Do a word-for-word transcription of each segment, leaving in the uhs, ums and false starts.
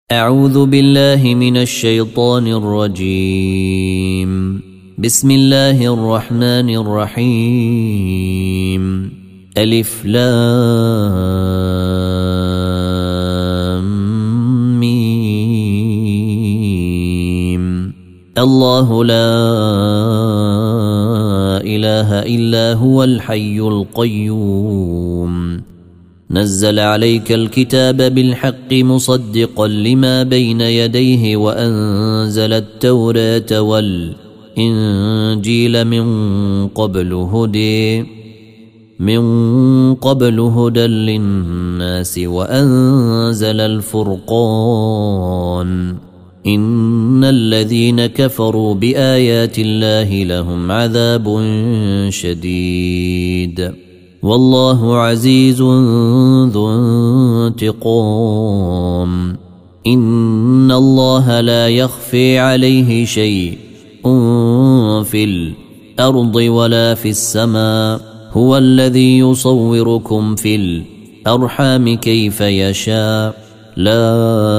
أعوذ بالله من الشيطان الرجيم. بسم الله الرحمن الرحيم. ألف لام ميم. الله لا إله إلا هو الحي القيوم. نزل عليك الكتاب بالحق مصدقا لما بين يديه وأنزل التوراة والإنجيل من قبل هدى من قبل هدى للناس وأنزل الفرقان. إن الذين كفروا بآيات الله لهم عذاب شديد والله عزيز ذو انتقام. إن الله لا يخفي عليه شيء في الأرض ولا في السماء. هو الذي يصوركم في الأرحام كيف يشاء. لا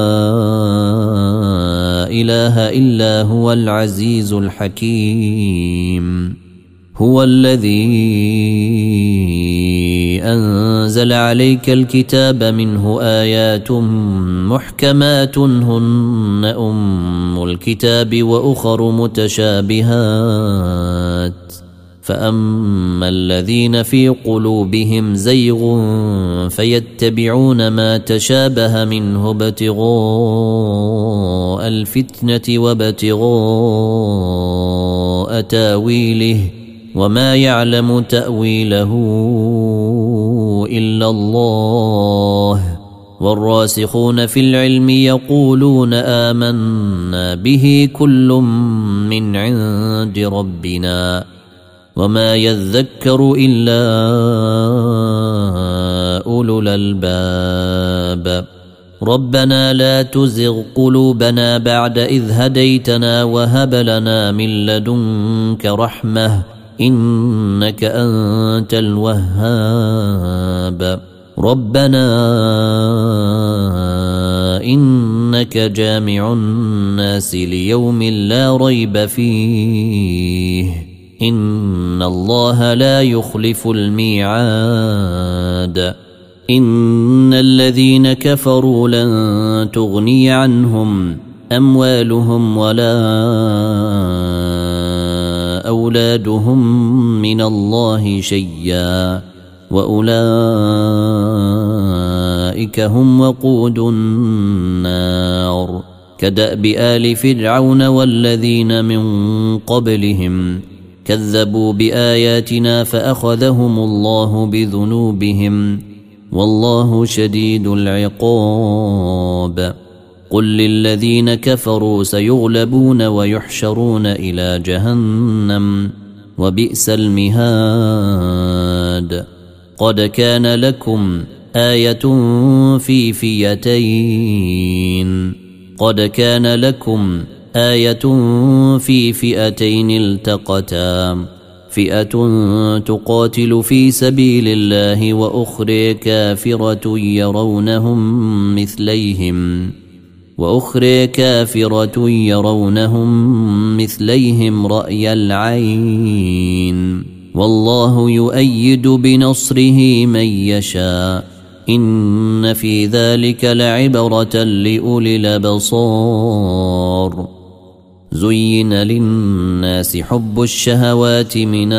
إله إلا هو العزيز الحكيم. هو الذي أنزل عليك الكتاب منه آيات محكمات هن أم الكتاب وأخر متشابهات. فأما الذين في قلوبهم زيغ فيتبعون ما تشابه منه ابتغاء الفتنة وابتغاء تاويله وما يعلم تأويله إلا الله. والراسخون في العلم يقولون آمنا به كل من عند ربنا وما يذكر إلا أولو الألباب. ربنا لا تزغ قلوبنا بعد إذ هديتنا وهب لنا من لدنك رحمة إنك أنت الوهاب. ربنا إنك جامع الناس ليوم لا ريب فيه إن الله لا يخلف الميعاد. إن الذين كفروا لن تغني عنهم أموالهم ولا أولادهم من الله شيئا وأولئك هم وقود النار. كدأب آل فرعون والذين من قبلهم كذبوا بآياتنا فأخذهم الله بذنوبهم والله شديد العقاب. قل للذين كفروا سيغلبون ويحشرون إلى جهنم وبئس المهاد. قد كان لكم آية في فئتين قد كان لكم آية في فئتين التقتا فئة تقاتل في سبيل الله وأخرى كافرة يرونهم مثليهم وأخرى كافرة يرونهم مثليهم رأي العين والله يؤيد بنصره من يشاء. إن في ذلك لعبرة لأولي الأبصار. زين للناس حب الشهوات من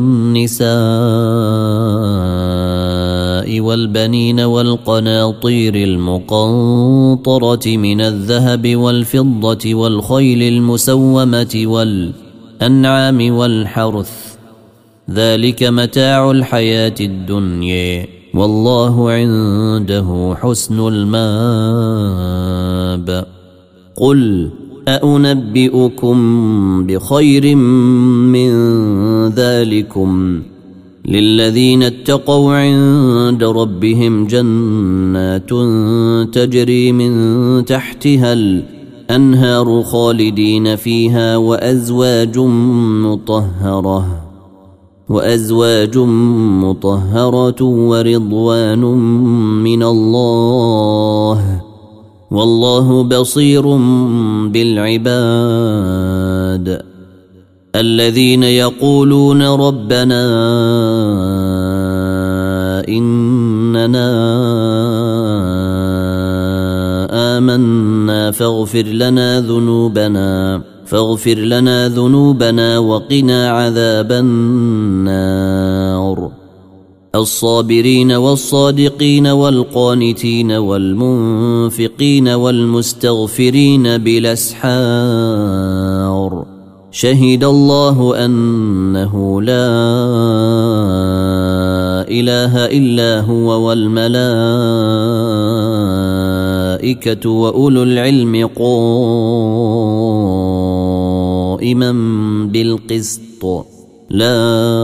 النساء والبنين والقناطير المقنطرة من الذهب والفضة والخيل المسومة والأنعام والحرث ذلك متاع الحياة الدنيا والله عنده حسن المآب. قل أأنبئكم بخير من ذلكم للذين اتقوا عند ربهم جنات تجري من تحتها الأنهار خالدين فيها وأزواج مطهرة وأزواج مطهرة ورضوان من الله والله بصير بالعباد الذين يقولون ربنا إننا آمنا فاغفر لنا ذنوبنا فاغفر لنا ذنوبنا وقنا عذاب النار الصابرين والصادقين والقانتين والمنفقين والمستغفرين بالأسحار شهد الله أنه لا إله إلا هو والملائكة وأولو العلم قائما بالقسط لا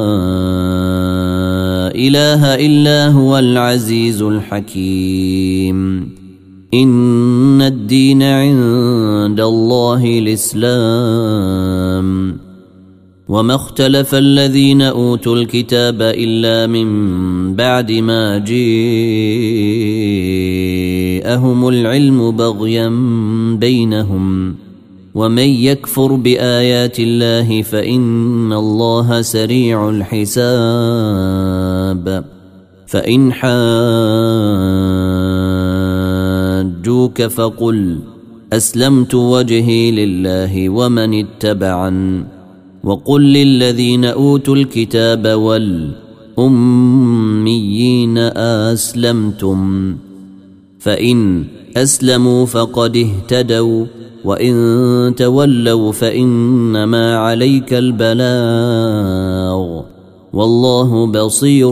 إله إلا هو العزيز الحكيم إن الدين عند الله الإسلام وما اختلف الذين أوتوا الكتاب إلا من بعد ما جاءهم العلم بغيا بينهم ومن يكفر بآيات الله فإن الله سريع الحساب فإن حاجوك فقل أسلمت وجهي لله ومن اتبعن وقل للذين أوتوا الكتاب والأميين أسلمتم فإن أسلموا فقد اهتدوا وإن تولوا فإنما عليك البلاغ والله بصير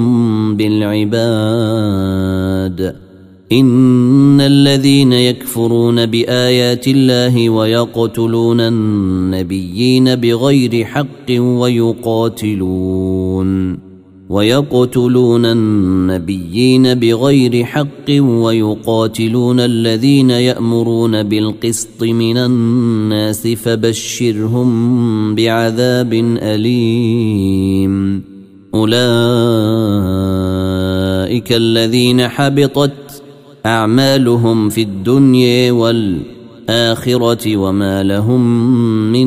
بالعباد إن الذين يكفرون بآيات الله ويقتلون النبيين بغير حق ويقاتلون ويقتلون النبيين بغير حق ويقاتلون الذين يأمرون بالقسط من الناس فبشرهم بعذاب أليم أولئك الذين حبطت أعمالهم في الدنيا والآخرة وما لهم من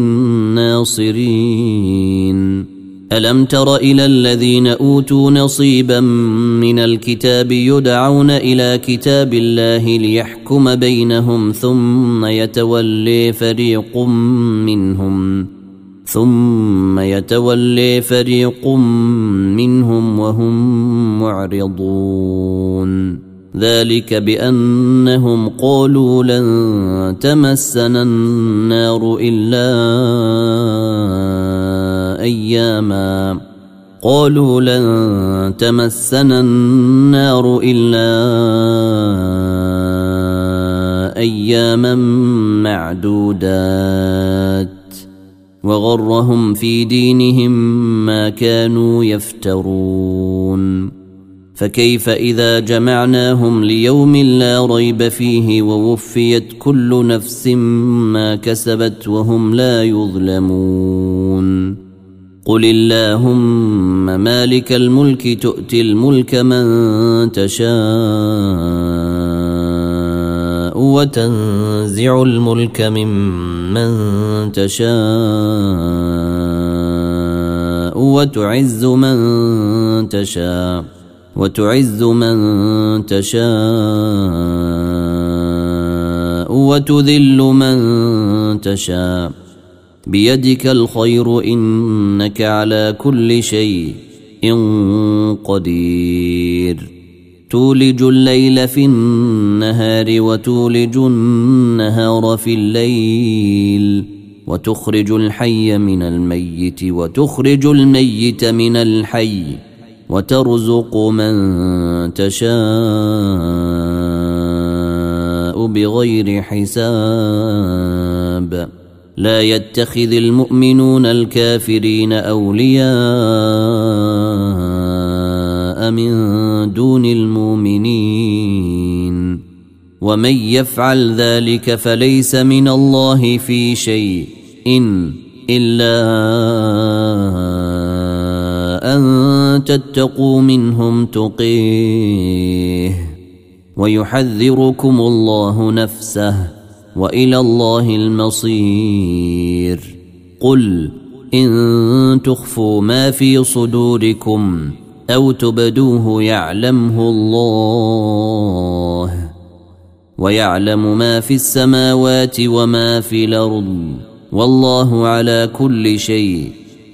ناصرين ألم تر إلى الذين أوتوا نصيبا من الكتاب يدعون إلى كتاب الله ليحكم بينهم ثم يتولي فريق منهم ثم يتولي فريق منهم وهم معرضون ذلك بأنهم قالوا لن تمسنا النار إلا أياما قالوا لن تمسنا النار إلا أياما معدودات وغرهم في دينهم ما كانوا يفترون فكيف إذا جمعناهم ليوم لا ريب فيه ووفيت كل نفس ما كسبت وهم لا يظلمون قل اللهم مالك الملك تؤتي الملك من تشاء وتنزع الملك ممن تشاء وتعز من تشاء وتعز من تشاء وتذل من تشاء بيدك الخير إنك على كل شيء قدير تولج الليل في النهار وتولج النهار في الليل وتخرج الحي من الميت وتخرج الميت من الحي وترزق من تشاء بغير حساب لا يتخذ المؤمنون الكافرين أولياء من دون المؤمنين ومن يفعل ذلك فليس من الله في شيء إن إلا أن تتقوا منهم تقيه ويحذركم الله نفسه وإلى الله المصير. قل إن تخفوا ما في صدوركم أو تبدوه يعلمه الله ويعلم ما في السماوات وما في الأرض والله على كل شيء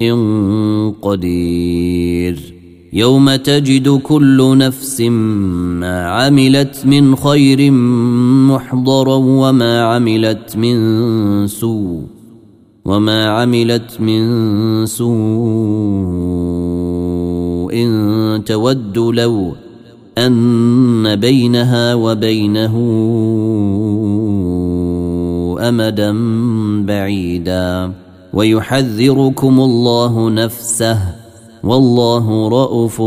قدير. يوم تجد كل نفس ما عملت من خير محضرا وما عملت من سوء وما عملت من سوء تود لو أن بينها وبينه أمدا بعيدا ويحذركم الله نفسه والله رءوف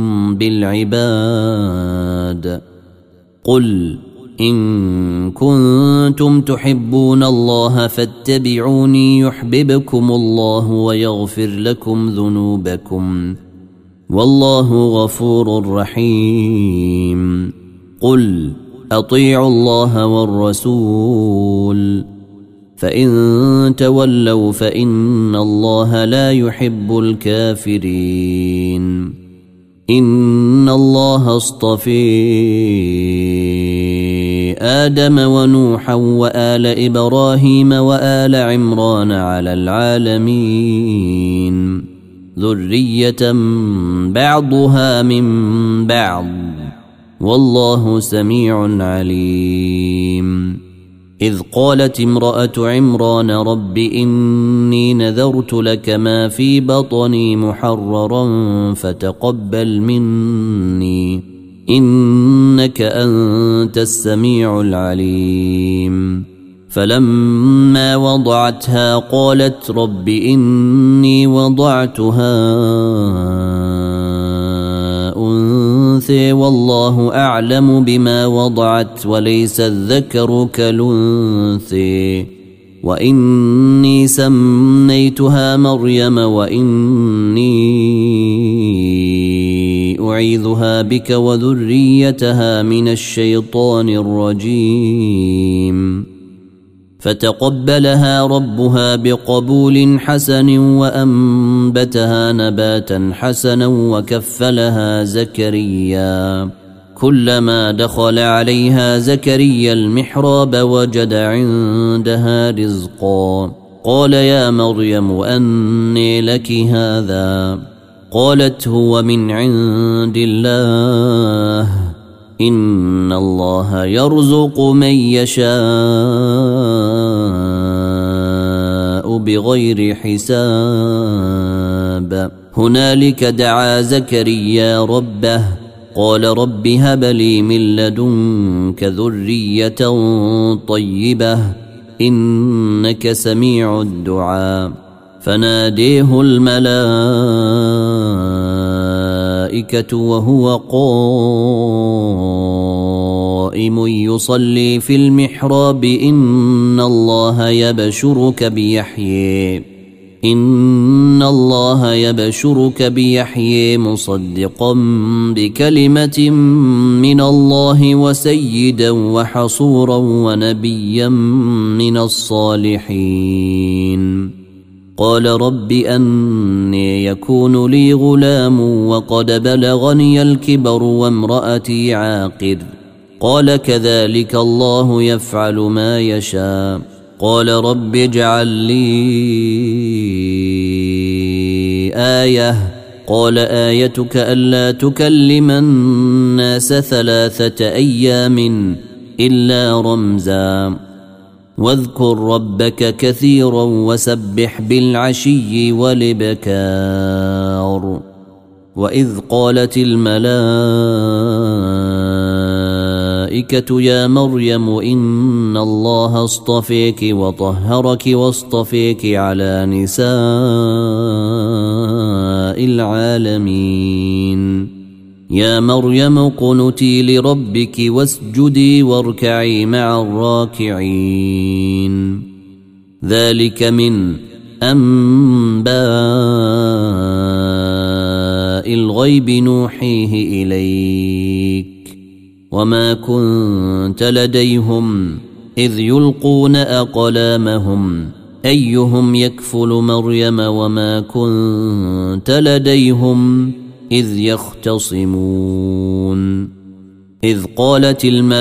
بالعباد. قل إن كنتم تحبون الله فاتبعوني يحببكم الله ويغفر لكم ذنوبكم والله غفور رحيم. قل أطيعوا الله والرسول فإن تولوا فإن الله لا يحب الكافرين. إن الله اصطفي آدم ونوحا وآل إبراهيم وآل عمران على العالمين ذرية بعضها من بعض والله سميع عليم. إذ قالت امرأة عمران رب إني نذرت لك ما في بطني محررا فتقبل مني إنك أنت السميع العليم. فلما وضعتها قالت رب إني وضعتها أنثى والله أعلم بما وضعت وليس الذكر كالأنثى وإني سميتها مريم وإني أعيذها بك وذريتها من الشيطان الرجيم. فتقبلها ربها بقبول حسن وأنبتها نباتا حسنا وكفلها زكريا. كلما دخل عليها زكريا المحراب وجد عندها رزقا قال يا مريم أنى لك هذا قالت هو من عند الله إن الله يرزق من يشاء بغير حساب. هنالك دعا زكريا ربه قال رب هب لي من لدنك ذرية طيبة إنك سميع الدعاء. فناديه الملائكة وهو قائم يصلي في المحراب إن الله يبشرك بيحيى إن الله يبشرك بيحيى مصدقا بكلمة من الله وسيدا وحصورا ونبيا من الصالحين. قال رب أنى يكون لي غلام وقد بلغني الكبر وامرأتي عاقر قال كذلك الله يفعل ما يشاء. قال رب اجعل لي آية قال آيتك ألا تكلم الناس ثلاثة أيام إلا رمزا واذكر ربك كثيرا وسبح بالعشي والإبكار. وإذ قالت الملائكة يا مريم إن الله اصطفيك وطهرك واصطفيك على نساء العالمين. يا مريم قنتي لربك واسجدي واركعي مع الراكعين. ذلك من أنباء الغيب نوحيه إليك وما كنت لديهم إذ يلقون أقلامهم أيهم يكفل مريم وما كنت لديهم إذ يختصمون إذ قالت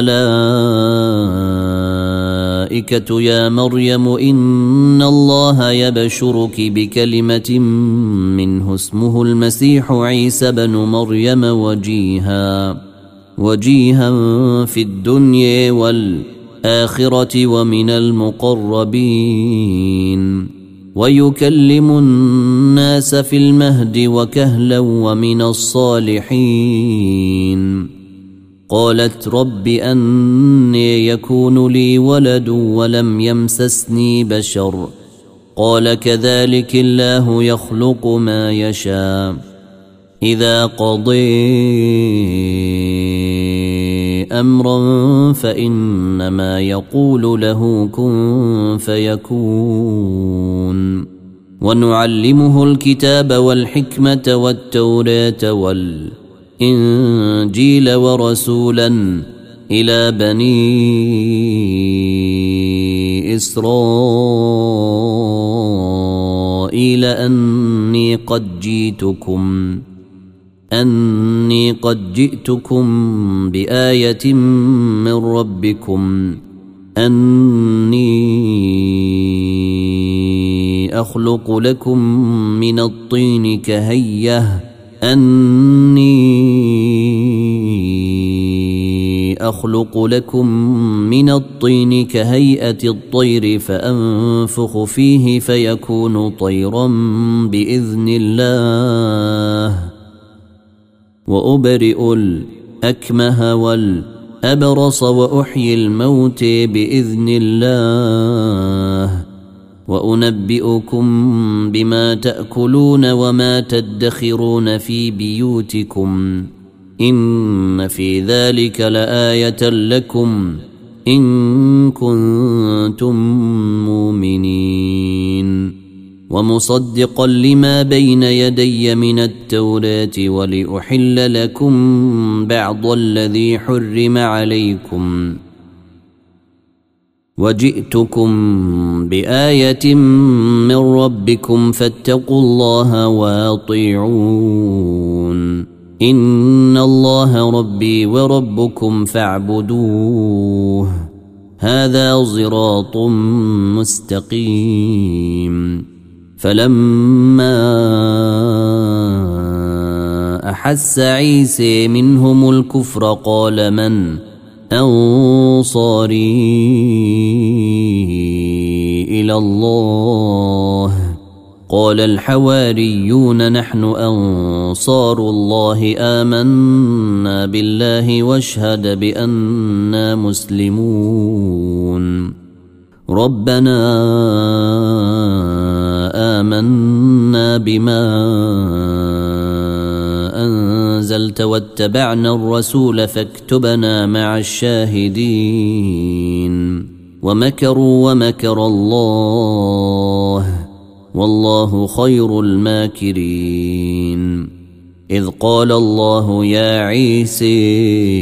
الملائكة يا مريم إن الله يبشرك بكلمة منه اسمه المسيح عيسى بن مريم وجيها وجيها في الدنيا والآخرة ومن المقربين ويكلم الناس في المهد وكهلا ومن الصالحين قالت رب أني يكون لي ولد ولم يمسسني بشر قال كذلك الله يخلق ما يشاء إذا قضي أمرا فإنما يقول له كن فيكون ونعلمه الكتاب والحكمة والتوراة والإنجيل ورسولا إلى بني إسرائيل أني قد جئتكم أني قد جئتكم بآية من ربكم أني أخلق لكم من الطين كهية أني أخلق لكم من الطين كهيئة الطير فأنفخ فيه فيكون طيرا بإذن الله وأبرئ الأكمه والأبرص وأحيي الموت بإذن الله وأنبئكم بما تأكلون وما تدخرون في بيوتكم إن في ذلك لآية لكم إن كنتم مؤمنين ومصدقا لما بين يدي من التوراة ولأحل لكم بعض الذي حرم عليكم وجئتكم بآية من ربكم فاتقوا الله وأطيعون إن الله ربي وربكم فاعبدوه هذا صراط مستقيم فلما أحس عيسى منهم الكفر قال من أنصاري إلى الله قال الحواريون نحن أنصار الله آمنا بالله واشهد بأننا مسلمون ربنا آمنا بما أنزلت واتبعنا الرسول فاكتبنا مع الشاهدين ومكروا ومكر الله والله خير الماكرين إذ قال الله يا عيسى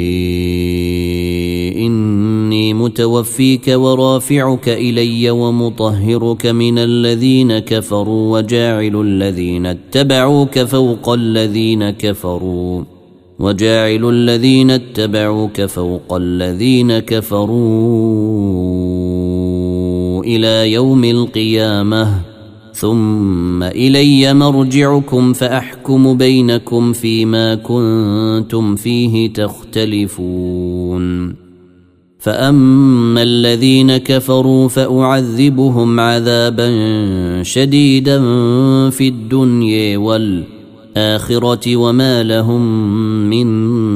إني متوفيك ورافعك إلي ومطهرك من الذين كفروا وجاعل الذين اتبعوك فوق الذين كفروا وجاعل الذين اتبعوك فوق الذين كفروا إلى يوم القيامة ثم إلي مرجعكم فأحكم بينكم فيما كنتم فيه تختلفون فأما الذين كفروا فأعذبهم عذابا شديدا في الدنيا والآخرة وما لهم من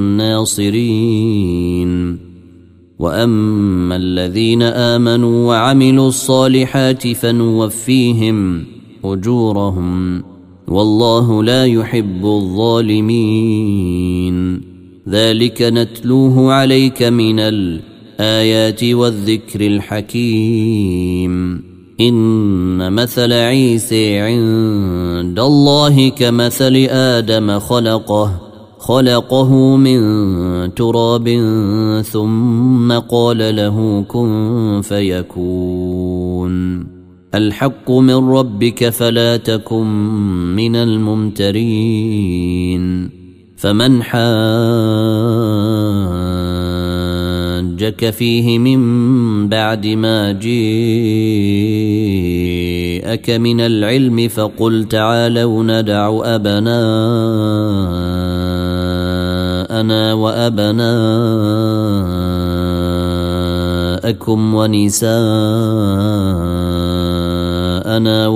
ناصرين وأما الذين آمنوا وعملوا الصالحات فنوفيهم أجورهم والله لا يحب الظالمين ذلك نتلوه عليك من الآيات والذكر الحكيم إن مثل عيسى عند الله كمثل آدم خلقه خلقه من تراب ثم قال له كن فيكون الحق من ربك فلا تكن من الممترين فمن حاجك فيه من بعد ما جاءك من العلم فقل تعالوا ندع أبناءنا وأبناءكم ونساءنا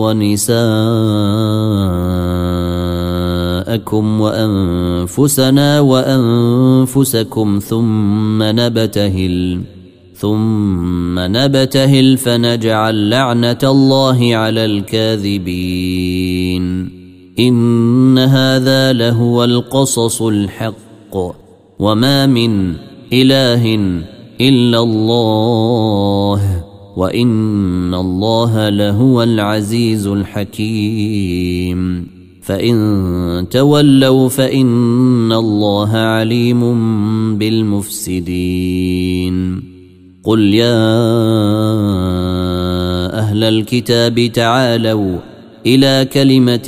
ونساءكم وأنفسنا وأنفسكم ثم نبتهل ثم نبتهل فنجعل لعنة الله على الكاذبين إن هذا لهو القصص الحق وما من إله إلا الله وإن الله لهو العزيز الحكيم فإن تولوا فإن الله عليم بالمفسدين قل يا أهل الكتاب تعالوا إلى كلمة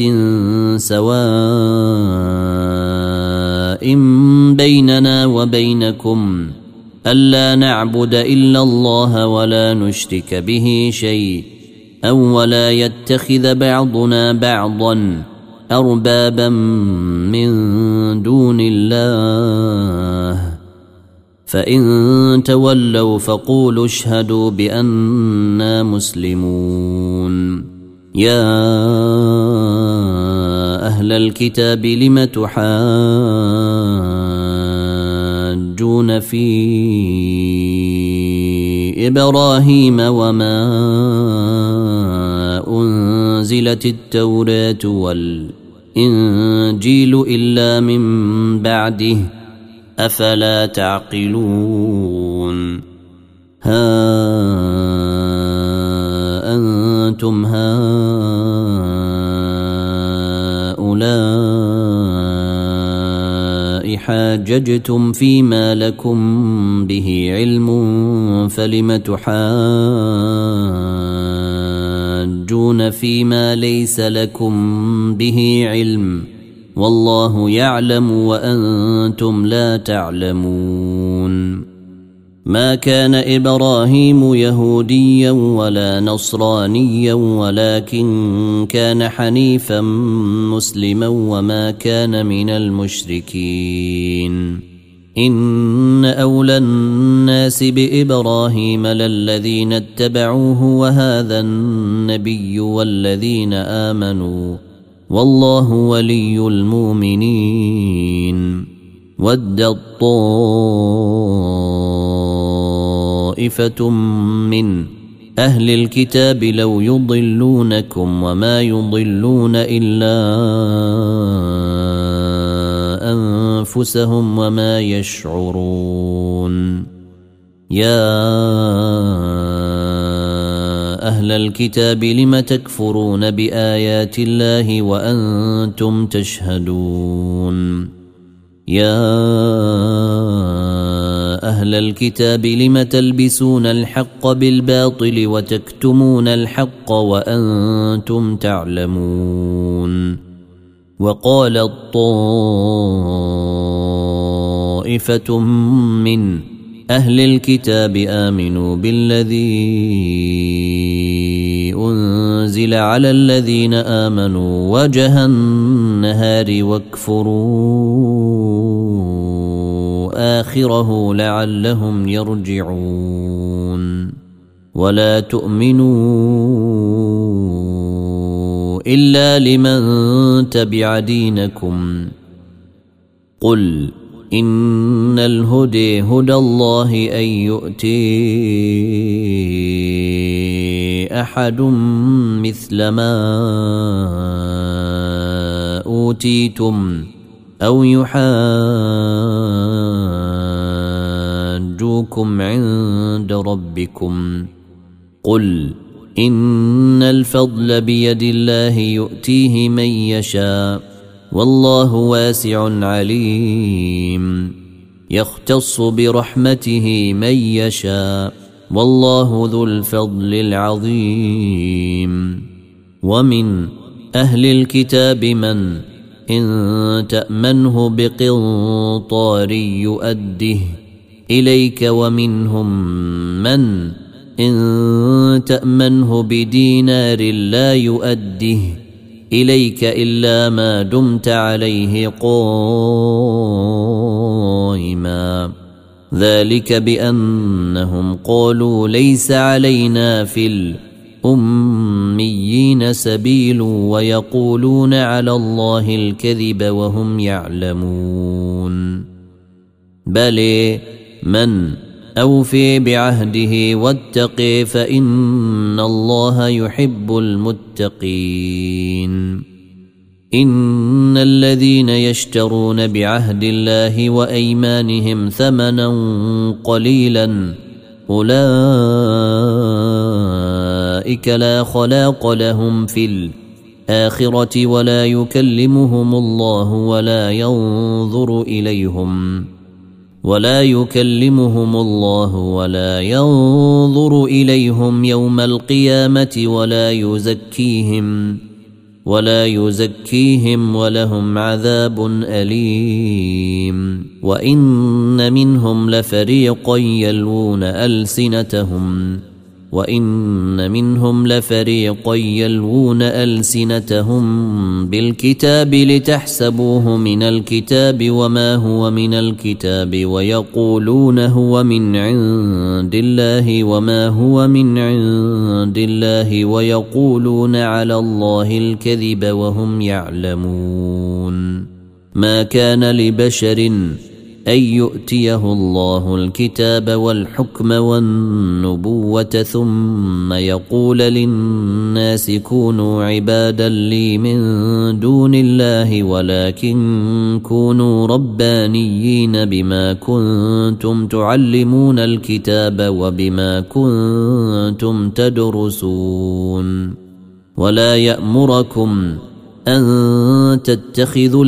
سواء بيننا وبينكم ألا نعبد إلا الله ولا نشرك به شيء أو ولا يتخذ بعضنا بعضا أربابا من دون الله فإن تولوا فقولوا اشهدوا بأننا مسلمون يا أهل الكتاب لم تحاجون في إبراهيم وما أنزلت التوراة والإنجيل إلا من بعده أفلا تعقلون ها أنتم هؤلاء حاججتم فيما لكم به علم فلم تحاجون فيما ليس لكم به علم والله يعلم وأنتم لا تعلمون ما كان إبراهيم يهوديا ولا نصرانيا ولكن كان حنيفا مسلما وما كان من المشركين إن أولى الناس بإبراهيم للذين اتبعوه وهذا النبي والذين آمنوا والله ولي المؤمنين ودت طائفة من أهل الكتاب لو يضلونكم وما يضلون إلا أنفسهم وما يشعرون يا أهل الكتاب لم تكفرون بآيات الله وأنتم تشهدون يا أهل الكتاب لم تلبسون الحق بالباطل وتكتمون الحق وأنتم تعلمون وقالت طائفة من أهل الكتاب آمنوا بالذي أنزل على الذين آمنوا وجه النهار واكفروا آخره لعلهم يرجعون ولا تؤمنوا إلا لمن تبع دينكم قل إن الهدي هدى الله أن يؤتي أحد مثل ما أوتيتم أو يحاجوكم عند ربكم قل إن الفضل بيد الله يؤتيه من يشاء والله واسع عليم يختص برحمته من يشاء والله ذو الفضل العظيم ومن أهل الكتاب من إن تأمنه بقنطار يؤده إليك ومنهم من إن تأمنه بدينار لا يؤده إليك إلا ما دمت عليه قائما ذلك بأنهم قالوا ليس علينا في الأميين سبيل ويقولون على الله الكذب وهم يعلمون بل من أوفي بعهده واتقي فإن الله يحب المتقين إن الذين يشترون بعهد الله وأيمانهم ثمنا قليلا أولئك لا خلاق لهم في الآخرة ولا يكلمهم الله ولا ينظر إليهم ولا يكلمهم الله ولا ينظر إليهم يوم القيامة ولا يزكيهم ولا يزكيهم ولهم عذاب أليم وإن منهم لفريقا يلوون ألسنتهم وإن منهم لفريقا يلوون ألسنتهم بالكتاب لتحسبوه من الكتاب وما هو من الكتاب ويقولون هو من عند الله وما هو من عند الله ويقولون على الله الكذب وهم يعلمون ما كان لبشر أن يؤتيه الله الكتاب والحكم والنبوة ثم يقول للناس كونوا عبادا لي من دون الله ولكن كونوا ربانيين بما كنتم تعلمون الكتاب وبما كنتم تدرسون ولا يأمركم أن تتخذوا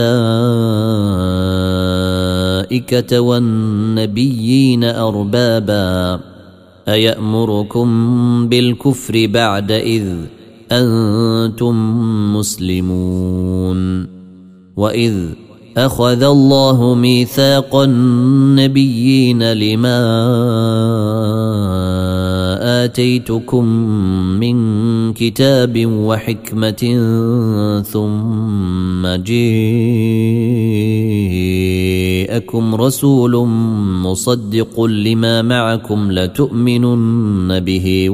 الملائكة والنبيين أربابا أيأمركم بالكفر بعد إذ أنتم مسلمون وإذ أخذ الله ميثاق النبيين لما آتيتكم من كتاب وحكمة ثم جاءكم رسول مصدق لما معكم لتؤمنن به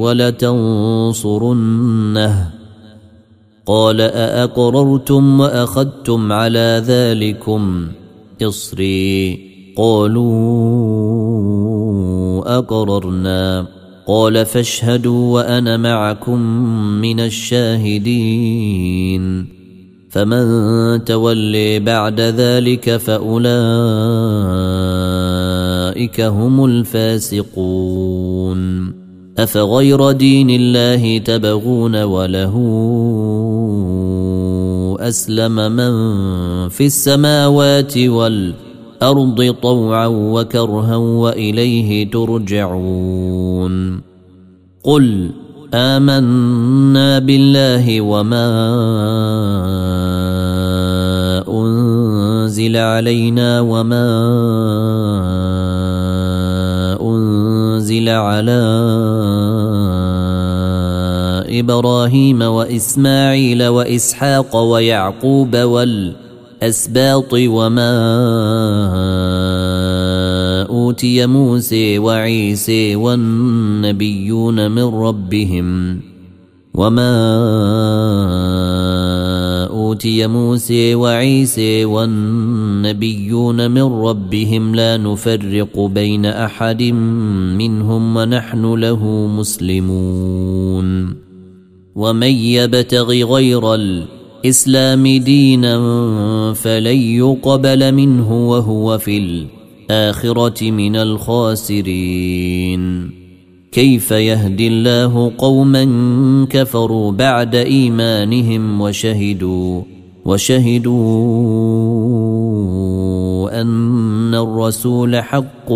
ولتنصرنه قال أأقررتم وأخذتم على ذلكم إصري قالوا أقررنا قال فاشهدوا وأنا معكم من الشاهدين فمن تولي بعد ذلك فأولئك هم الفاسقون أفغير دين الله تبغون وله أسلم من في السماوات والأرض طوعا وكرها وإليه ترجعون قل آمنا بالله وما أنزل علينا وما أنزل على إبراهيم وإسماعيل وإسحاق ويعقوب والأسباط وما أوتي موسى وعيسى والنبيون من ربهم وما أوتي موسى وعيسى والنبيون من ربهم لا نفرق بين أحد منهم ونحن له مسلمون ومن يبتغ غير الإسلام دينا فلن يقبل منه وهو في الآخرة من الخاسرين كيف يهدي الله قوما كفروا بعد إيمانهم وشهدوا وشهدوا أن الرسول حق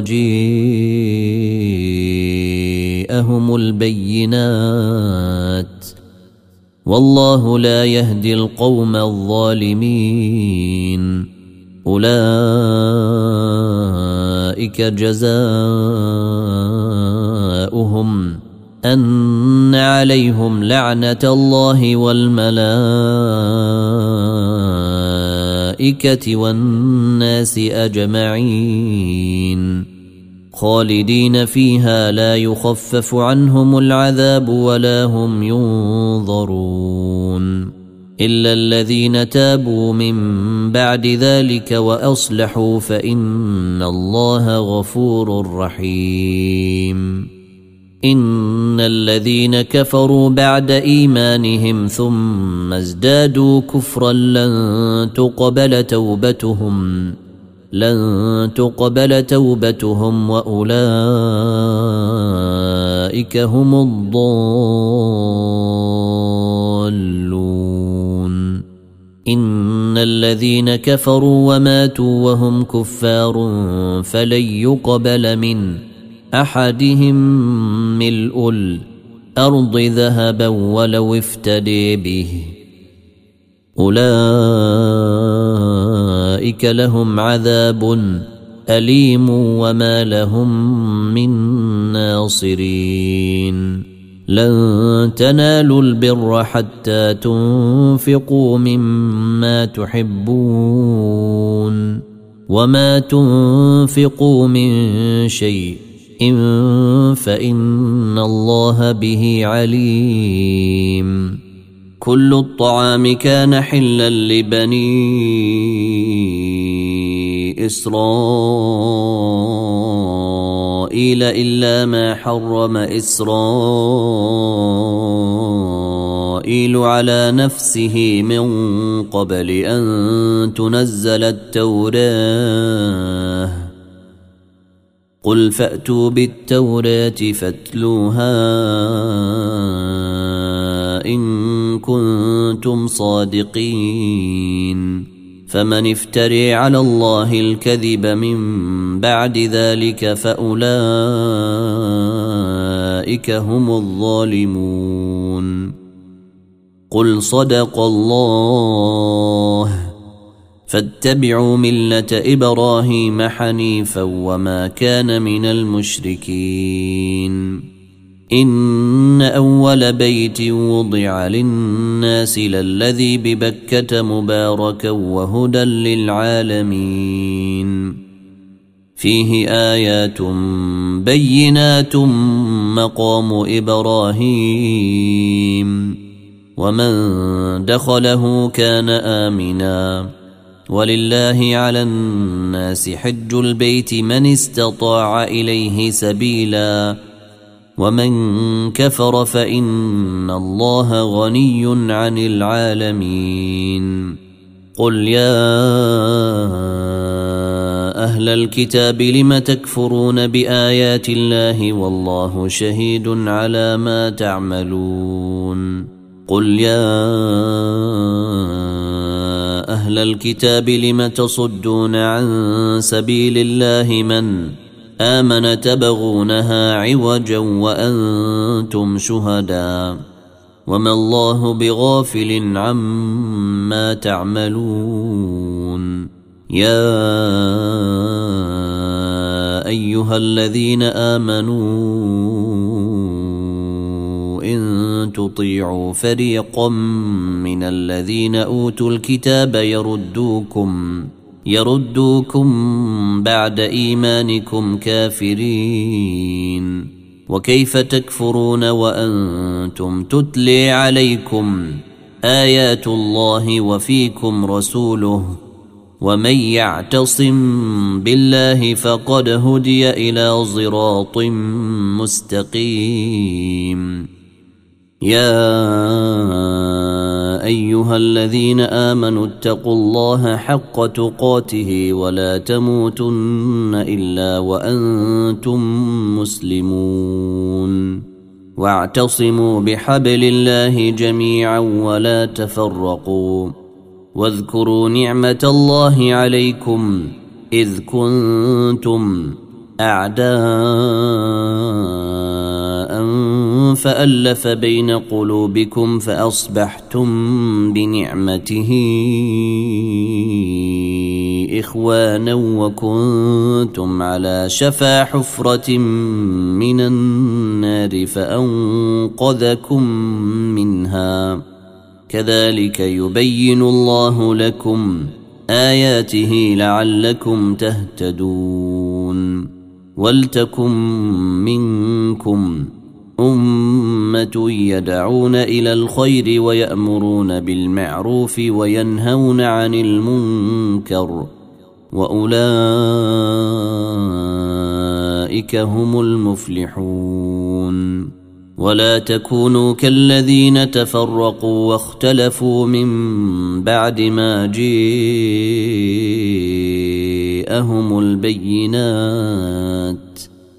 وجيءهم البينات والله لا يهدي القوم الظالمين. أولئك جزاؤهم أن عليهم لعنة الله والملائكة والناس أجمعين خالدين فيها لا يخفف عنهم العذاب ولا هم ينظرون إلا الذين تابوا من بعد ذلك وأصلحوا فإن الله غفور رحيم. إن الذين كفروا بعد إيمانهم ثم ازدادوا كفرا لن تقبل توبتهم لن تقبل توبتهم وأولئك هم الضالون. إن الذين كفروا وماتوا وهم كفار فلن يقبل من أحدهم ملء الأرض ذهبا ولو افتدي به أولئك لهم عذاب أليم وما لهم من ناصرين. لن تنالوا البر حتى تنفقوا مما تحبون وما تنفقوا من شيء فإن الله به عليم. كل الطعام كان حلا لبني إسرائيل إلا ما حرم إسرائيل على نفسه من قبل أن تنزل التوراة قل فأتوا بالتوراة فاتلوها إن كنتم صادقين. فمن افتري على الله الكذب من بعد ذلك فأولئك هم الظالمون. قل صدق الله فاتبعوا ملة إبراهيم حنيفا وما كان من المشركين. إن أول بيت وضع للناس للذي ببكة مباركا وهدى للعالمين فيه آيات بينات مقام إبراهيم ومن دخله كان آمنا ولله على الناس حج البيت من استطاع إليه سبيلا ومن كفر فإن الله غني عن العالمين. قل يا أهل الكتاب لم تكفرون بآيات الله والله شهيد على ما تعملون. قل يا أهل الكتاب لم تصدون عن سبيل الله من آمن تبغونها عوجا وأنتم شهداء وما الله بغافل عما تعملون. يا أيها الذين آمنوا إن تطيعوا فريقا من الذين أوتوا الكتاب يردوكم يردوكم بعد إيمانكم كافرين وكيف تكفرون وأنتم تتلي عليكم آيات الله وفيكم رسوله ومن يعتصم بالله فقد هدي إلى صراط مستقيم. يا أيها الذين آمنوا اتقوا الله حق تقاته ولا تموتن إلا وأنتم مسلمون واعتصموا بحبل الله جميعا ولا تفرقوا واذكروا نعمة الله عليكم إذ كنتم أعداء فألف بين قلوبكم فأصبحتم بنعمته إخوانا وكنتم على شفا حفرة من النار فأنقذكم منها كذلك يبين الله لكم آياته لعلكم تهتدون ولتكن منكم أمة يدعون إلى الخير ويأمرون بالمعروف وينهون عن المنكر وأولئك هم المفلحون ولا تكونوا كالذين تفرقوا واختلفوا من بعد ما جاءهم البينات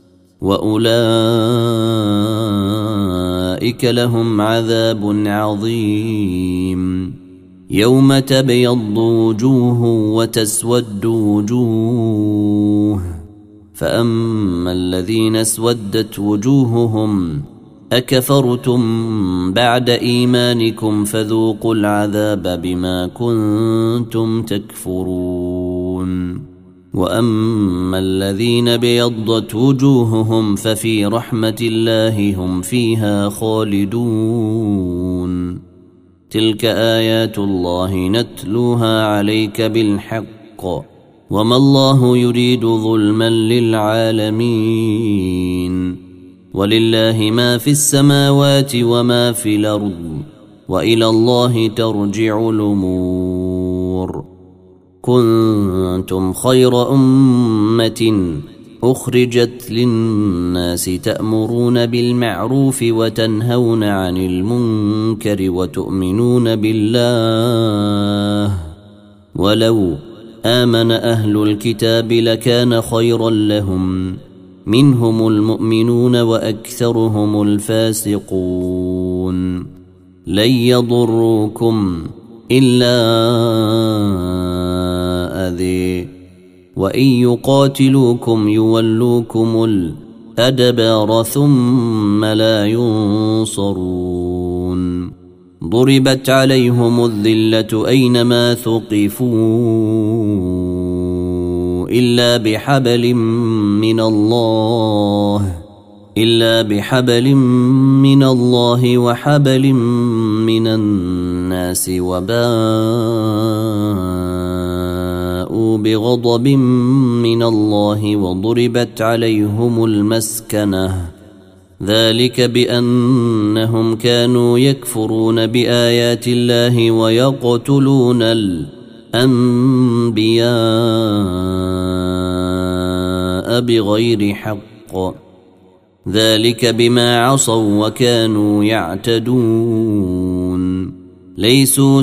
وأولئك لهم عذاب عظيم يوم تبيض وجوه وتسود وجوه فأما الذين اسودت وجوههم أكفرتم بعد إيمانكم فذوقوا العذاب بما كنتم تكفرون وأما الذين بيضت وجوههم ففي رحمة الله هم فيها خالدون تلك آيات الله نتلوها عليك بالحق وما الله يريد ظلما للعالمين ولله ما في السماوات وما في الأرض وإلى الله ترجع الأمور كنتم خير أمة أخرجت للناس تأمرون بالمعروف وتنهون عن المنكر وتؤمنون بالله ولو آمن أهل الكتاب لكان خيرا لهم منهم المؤمنون وأكثرهم الفاسقون لن يضروكم إلا أذى وإن يقاتلوكم يولوكم الأدبار ثم لا ينصرون ضربت عليهم الذلة أينما ثقفوا إلا بحبل من الله إلا بحبل من الله وحبل من الناس وباءوا بغضب من الله وضربت عليهم المسكنة ذلك بأنهم كانوا يكفرون بآيات الله ويقتلون الأنبياء بغير حق ذلك بما عصوا وكانوا يعتدون ليسوا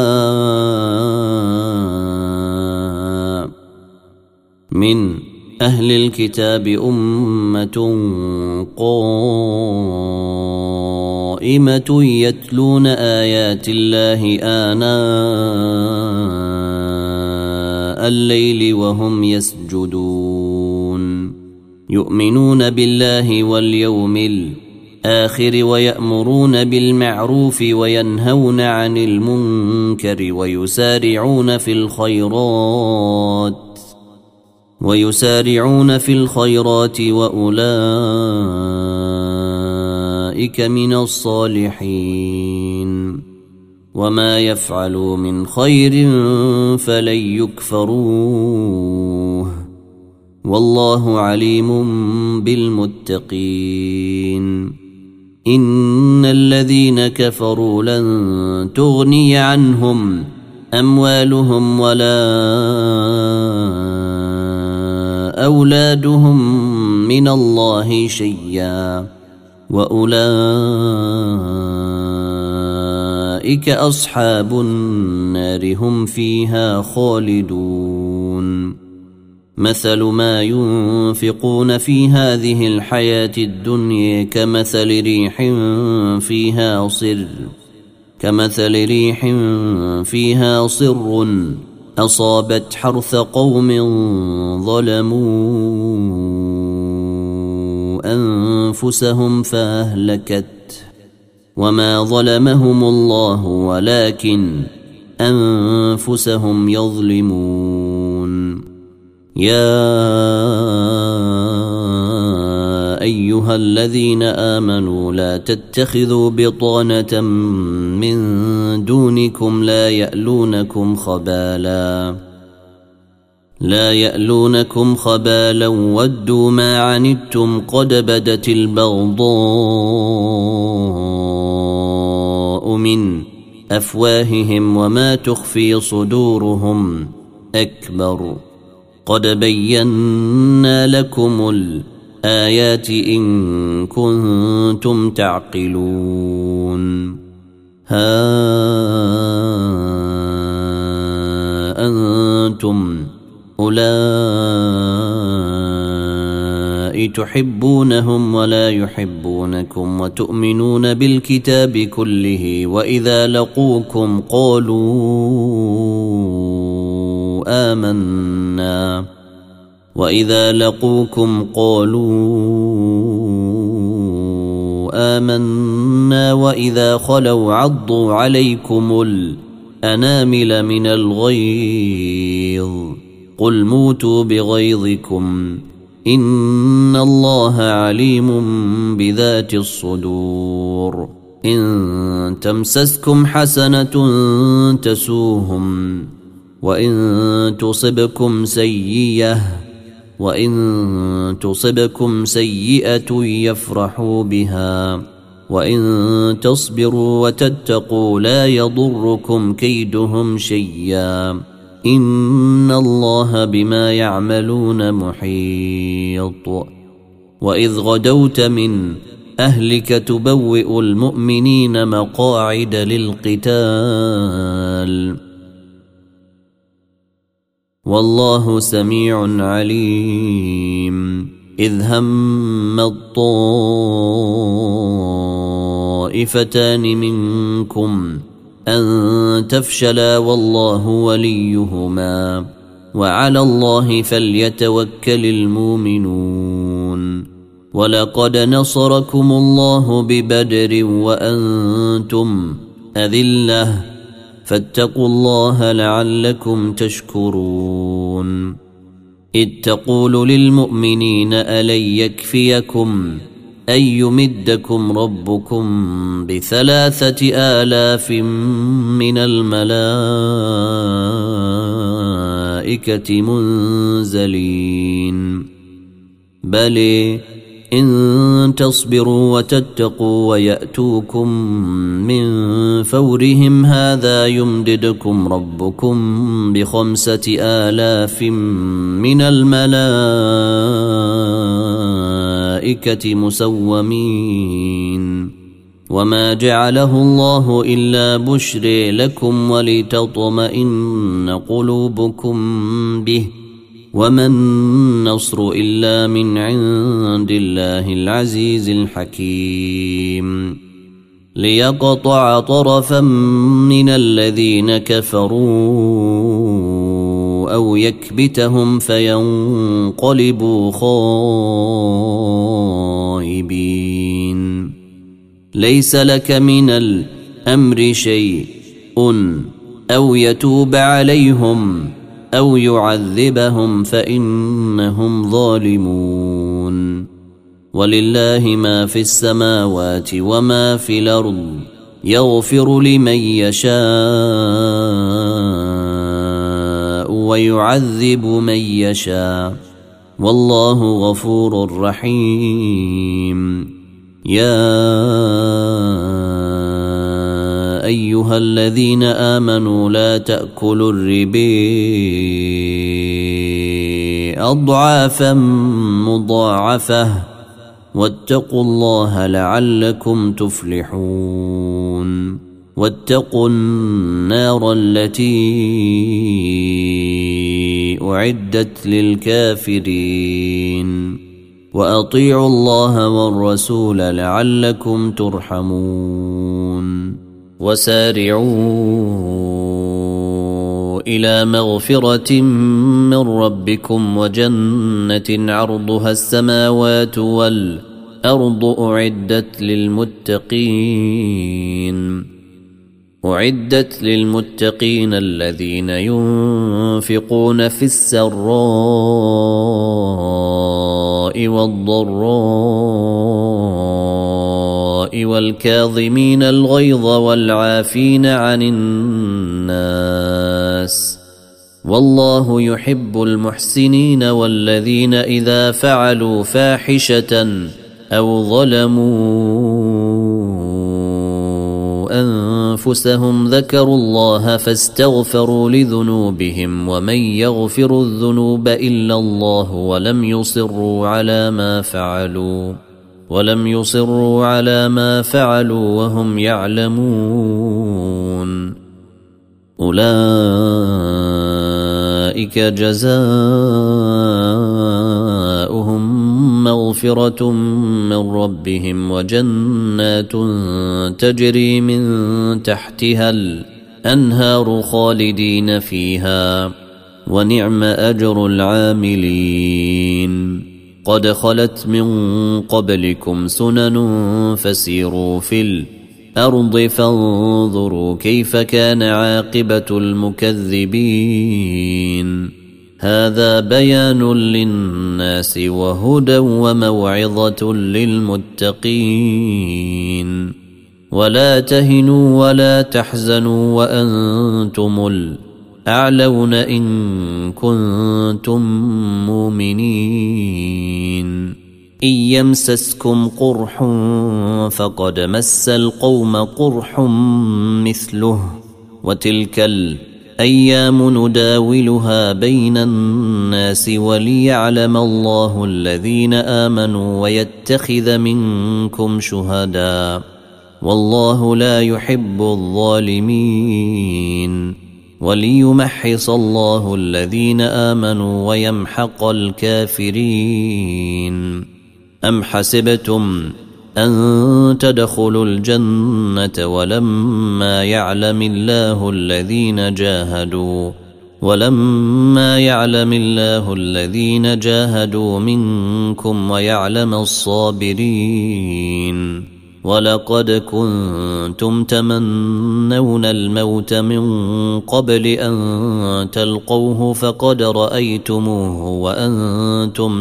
سواء من أهل الكتاب أمة قائمة يتلون آيات الله آناء الليل وهم يسجدون يؤمنون بالله واليوم الآخر ويأمرون بالمعروف وينهون عن المنكر ويسارعون في الخيرات ويسارعون في الخيرات وأولئك من الصالحين وما يفعلوا من خير فلن يكفروه والله عليم بالمتقين إن الذين كفروا لن تغني عنهم أموالهم ولا أولادهم من الله شيئا وأولئك أصحاب النار هم فيها خالدون مثل ما ينفقون في هذه الحياة الدنيا كمثل ريح فيها صر كمثل ريح فيها صر أصابت حرث قوم ظلموا أنفسهم فأهلكت وما ظلمهم الله ولكن أنفسهم يظلمون. يا أيها الذين آمنوا لا تتخذوا بطانة من دونكم لا يألونكم خبالا لا يألونكم خبالا ودوا ما عنتم قد بدت البغضاء من أفواههم وما تخفي صدورهم أكبر قد بينا لكم الآيات إن كنتم تعقلون. ها أنتم أولئك تحبونهم ولا يحبونكم وتؤمنون بالكتاب كله وإذا لقوكم قالوا آمنا وإذا لقوكم قالوا آمنا وإذا خلوا عضوا عليكم الأنامل من الغيظ قل موتوا بغيظكم إن الله عليم بذات الصدور. إن تمسسكم حسنة تسوهم وإن تصبكم سيئة وإن تصبكم سيئة يفرحوا بها وإن تصبروا وتتقوا لا يضركم كيدهم شيئا إن الله بما يعملون محيط. وإذ غدوت من أهلك تبوئ المؤمنين مقاعد للقتال والله سميع عليم. إذ هم الطائفتان منكم أن تفشلا والله وليهما وعلى الله فليتوكل المؤمنون. ولقد نصركم الله ببدر وأنتم أذلة فاتقوا الله لعلكم تشكرون. إذ تقول للمؤمنين ألن يكفيكم أن يمدكم ربكم بثلاثة آلاف من الملائكة منزلين بل إن تصبروا وتتقوا ويأتوكم من فورهم هذا يمددكم ربكم بخمسة آلاف من الملائكة مسومين وما جعله الله إلا بشر لكم ولتطمئن قلوبكم به وما النصر إلا من عند الله العزيز الحكيم. ليقطع طرفا من الذين كفروا أو يكبتهم فينقلبوا خائبين. ليس لك من الأمر شيء أو يتوب عليهم أو يعذبهم فإنهم ظالمون. ولله ما في السماوات وما في الأرض يغفر لمن يشاء ويعذب من يشاء والله غفور رحيم. يا أيها الذين آمنوا لا تأكلوا الربا أضعافا مضاعفة واتقوا الله لعلكم تفلحون. واتقوا النار التي أعدت للكافرين وأطيعوا الله والرسول لعلكم ترحمون. وسارعوا إلى مغفرة من ربكم وجنة عرضها السماوات والأرض أعدت للمتقين أعدت للمتقين الذين ينفقون في السراء والضراء والكاظمين الغيظ والعافين عن الناس والله يحب المحسنين والذين إذا فعلوا فاحشة أو ظلموا أنفسهم ذكروا الله فاستغفروا لذنوبهم ومن يغفر الذنوب إلا الله ولم يصروا على ما فعلوا ولم يصروا على ما فعلوا وهم يعلمون أولئك جزاؤهم مغفرة من ربهم وجنات تجري من تحتها الأنهار خالدين فيها ونعم أجر العاملين قد خلت من قبلكم سنن فسيروا في الأرض فانظروا كيف كان عاقبة المكذبين هذا بيان للناس وهدى وموعظة للمتقين ولا تهنوا ولا تحزنوا وأنتم الأعلون إن كنتم مؤمنين إن يمسسكم قرح فقد مس القوم قرح مثله وتلك الأيام نداولها بين الناس وليعلم الله الذين آمنوا ويتخذ منكم شهداء والله لا يحب الظالمين وليمحص الله الذين آمنوا ويمحق الكافرين أم حسبتم أن تدخلوا الجنة ولما يعلم الله الذين جاهدوا ولما يعلم الله الذين جاهدوا منكم ويعلم الصابرين ولقد كنتم تمنون الموت من قبل أن تلقوه فقد رأيتموه وأنتم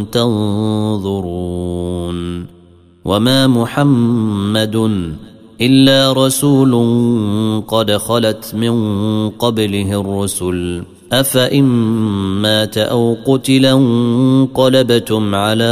تنظرون وما محمد إلا رسول قد خلت من قبله الرسل أفإن مات أو قتلا انقلبتم على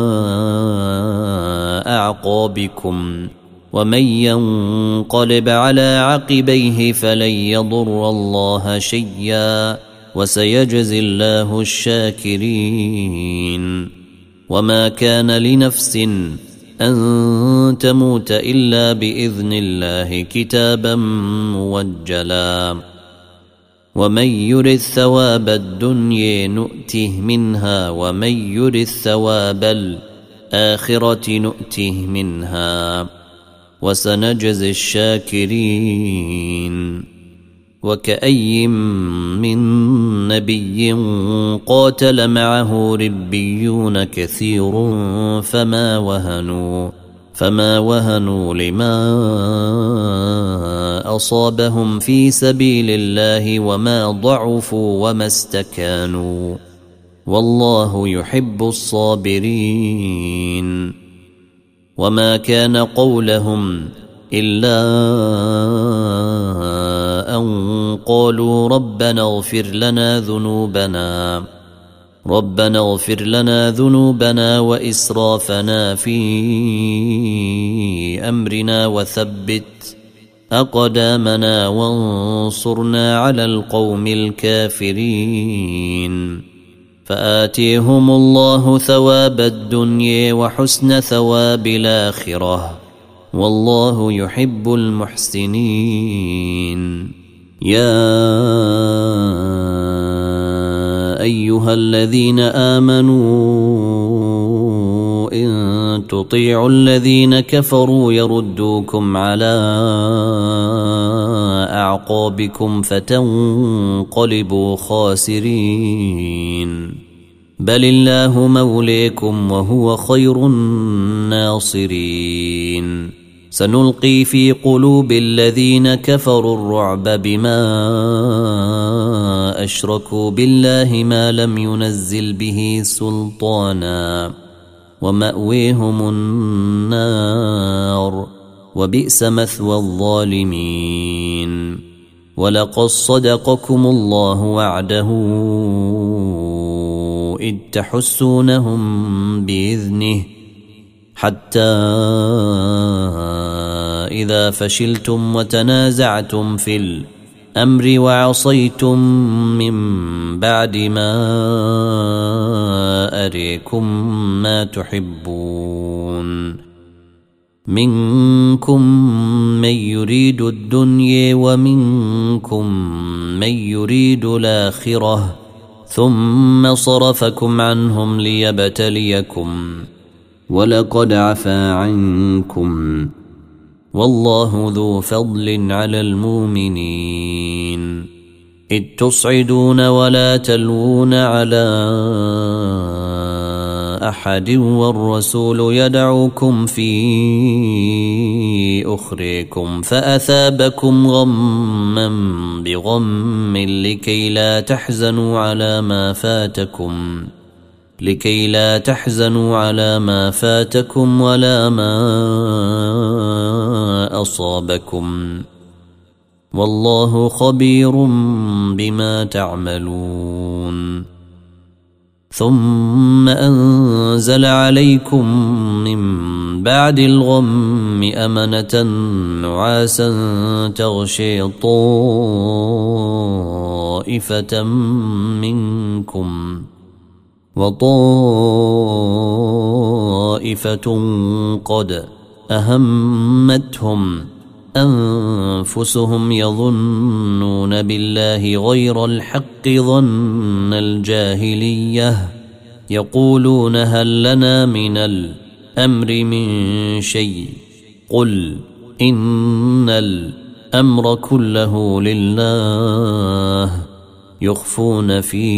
أعقابكم ومن ينقلب على عقبيه فلن يضر الله شيئا وسيجزي الله الشاكرين وما كان لنفس أن تموت إلا بإذن الله كتابا موجلا ومن يرد ثواب الدنيا نؤته منها ومن يرد ثواب الآخرة نؤته منها وسنجزي الشاكرين وكأي من نبي قاتل معه ربيون كثير فما وهنوا فما وهنوا لما أصابهم في سبيل الله وما ضعفوا وما استكانوا والله يحب الصابرين وما كان قولهم إلا أن قالوا ربنا اغفر لنا ذنوبنا ربنا اغفر لنا ذنوبنا وإسرافنا في أمرنا وثبت أقدامنا وانصرنا على القوم الكافرين فآتيهم الله ثواب الدنيا وحسن ثواب الآخرة والله يحب المحسنين يا أيها الذين آمنوا إن تطيعوا الذين كفروا يردوكم على أعقابكم فتنقلبوا خاسرين بل الله موليكم وهو خير الناصرين سنلقي في قلوب الذين كفروا الرعب بما أشركوا بالله ما لم ينزل به سلطانا ومأويهم النار وبئس مثوى الظالمين ولقد صدقكم الله وعده إذ تحسونهم بإذنه حتى إذا فشلتم وتنازعتم في الأمر وعصيتم من بعد ما أريكم ما تحبون منكم من يريد الدنيا ومنكم من يريد الآخرة ثم صرفكم عنهم ليبتليكم ولقد عفا عنكم والله ذو فضل على المؤمنين إذ تصعدون ولا تلوون على أحد والرسول يدعوكم في أخريكم فأثابكم غما بغم لكي لا تحزنوا على ما فاتكم لكي لا تحزنوا على ما فاتكم ولا ما أصابكم والله خبير بما تعملون ثم أنزل عليكم من بعد الغم أمنة نعاسا تغشي طائفة منكم وطائفة قد أهمتهم أنفسهم يظنون بالله غير الحق ظن الجاهلية يقولون هل لنا من الأمر من شيء قل إن الأمر كله لله يخفون في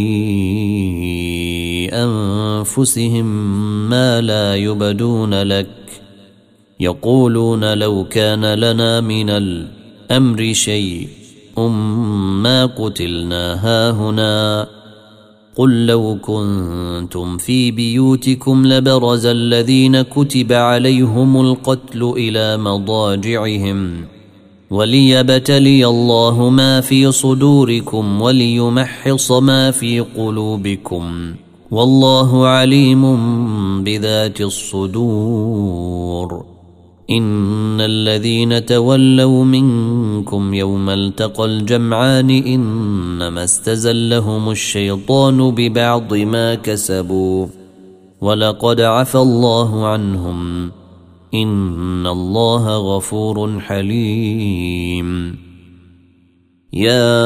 أنفسهم ما لا يبدون لك يقولون لو كان لنا من الأمر شيء ما قتلنا هاهنا قل لو كنتم في بيوتكم لبرز الذين كتب عليهم القتل إلى مضاجعهم وليبتلي الله ما في صدوركم وليمحص ما في قلوبكم والله عليم بذات الصدور إن الذين تولوا منكم يوم التقى الجمعان إنما استزلهم الشيطان ببعض ما كسبوا ولقد عفى الله عنهم إن الله غفور حليم يا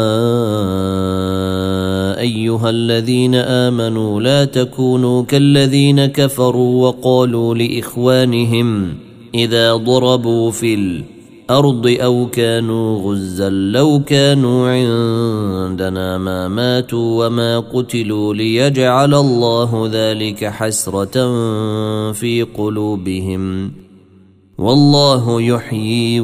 أيها الذين آمنوا لا تكونوا كالذين كفروا وقالوا لإخوانهم إذا ضربوا في الأرض أو كانوا غزا لو كانوا عندنا ما ماتوا وما قتلوا ليجعل الله ذلك حسرة في قلوبهم والله يحيي